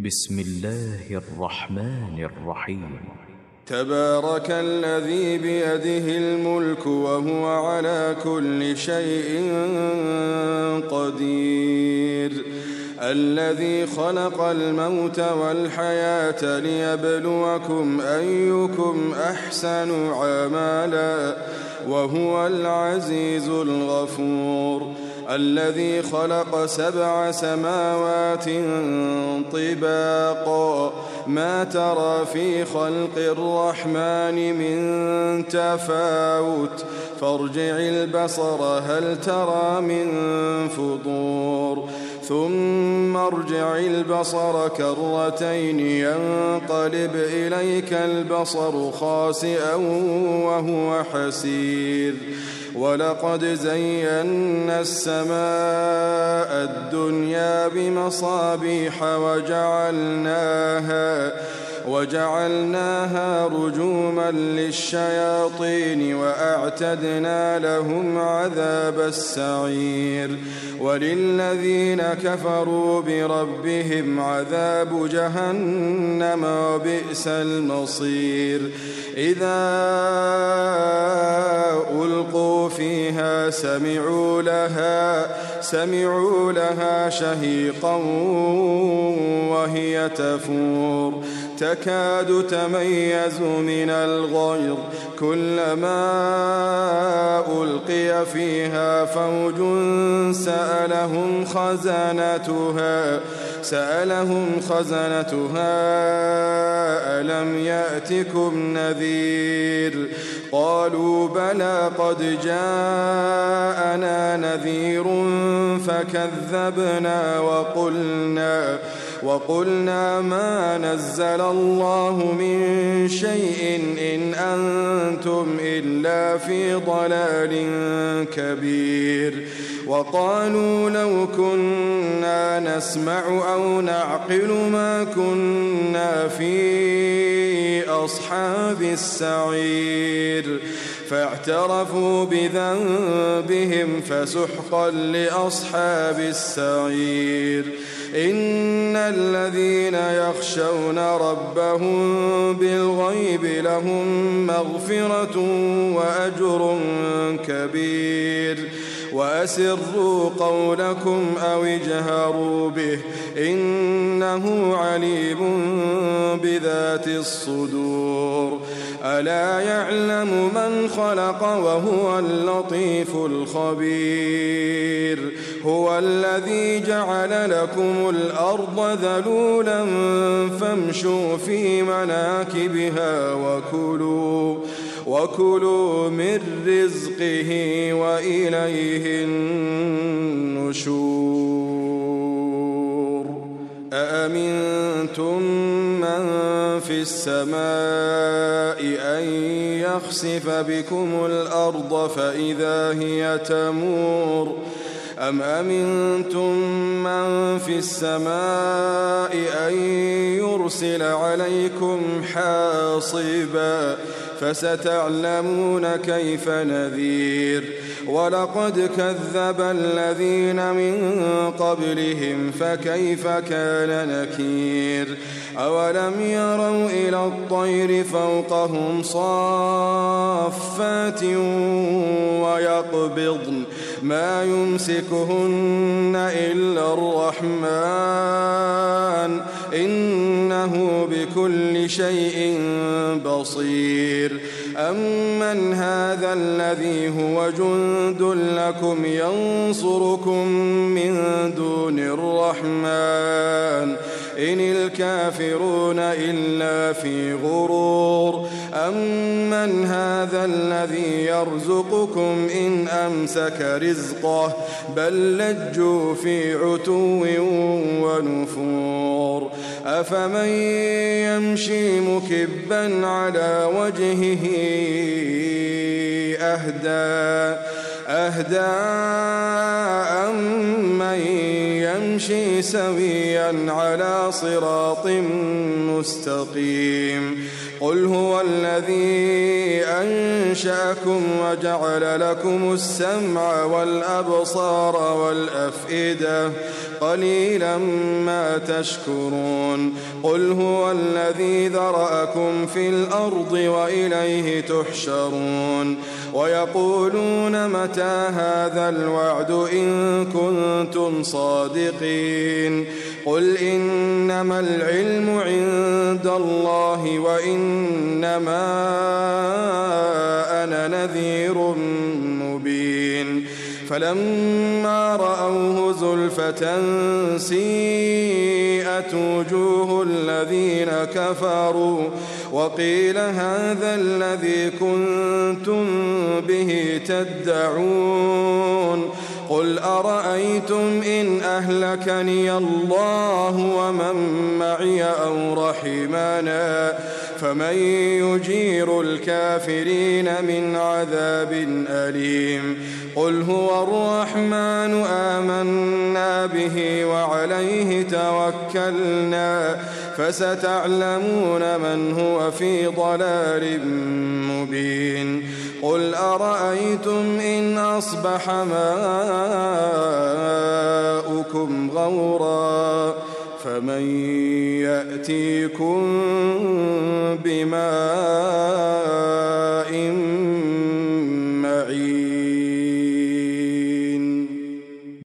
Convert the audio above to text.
بسم الله الرحمن الرحيم. تبارك الذي بيده الملك وهو على كل شيء قدير، الذي خلق الموت والحياة ليبلوكم أيكم أحسن عملا وهو العزيز الغفور، الذي خلق 7 سماوات طباقا ما ترى في خلق الرحمن من تفاوت فارجع البصر هل ترى من فطور ثم ارجع البصر كرتين ينقلب إليك البصر خاسئا وهو حسير، ولقد زينا السماء الدنيا بمصابيح وجعلناها رجوما للشياطين وأعتدنا لهم عذاب السعير، وللذين كفروا بربهم عذاب جهنم وبئس المصير. إذا ألقوا فيها سمعوا لها شهيقا وهي تفور تكاد تميز من الغيظ كلما ألقي فيها فوج سألهم خزنتها ألم يأتكم نذير قالوا بلى قد جاءنا نذير فكذبنا وقلنا ما نزل الله من شيء إن أنتم إلا في ضلال كبير، وقالوا لو كنا نسمع أو نعقل ما كنا في أصحاب السعير، فاعترفوا بذنبهم فسحقا لأصحاب السعير. إن الذين يخشون ربهم بالغيب لهم مغفرة وأجر كبير، وأسروا قولكم أو اجهروا به إنه عليم بذات الصدور. ألا يعلم من خلق وهو اللطيف الخبير، هو الذي جعل لكم الأرض ذلولا فامشوا في مناكبها وكلوا من رزقه وإليه النشور. أأمنتم من في السماء أن يخسف بكم الأرض فإذا هي تمور أم أمنتم من في السماء أن يرسل عليكم حاصبا فستعلمون كيف نذير. ولقد كذب الذين من قبلهم فكيف كان نكير. أولم يروا إلى الطير فوقهم صافات ويقبضن ما يمسكهن إلا الرحمن إنه بكل شيء بصير. أمن هذا الذي هو جند لكم ينصركم من دون الرحمن إن الكافرون إلا في غرور. أمن هذا الذي يرزقكم إن أمسك رزقه بل لجوا في عتو ونفور. أفمن يمشي مكبا على وجهه أهدى أمن يمشي سويا على صراط مستقيم قل هو الذي أنشأكم وجعل لكم السمع والأبصار والأفئدة قليلا ما تشكرون قل هو الذي ذرأكم في الأرض وإليه تحشرون ويقولون متى هذا الوعد إن كنتم صادقين قل إنما العلم عند الله وإنما أنا نذير مبين فلما رأوه زلفة سيئت وجوه الذين كفروا وقيل هذا الذي كنتم به تدعون قل أرأيتم إن أهلكني الله ومن معي أو رحمنا فمن يجير الكافرين من عذاب أليم قل هو الرحمن آمنا به وعليه توكلنا فستعلمون من هو في ضلال مبين قل أرأيتم إن أصبح ماؤكم غورا فمن يأتيكم بماء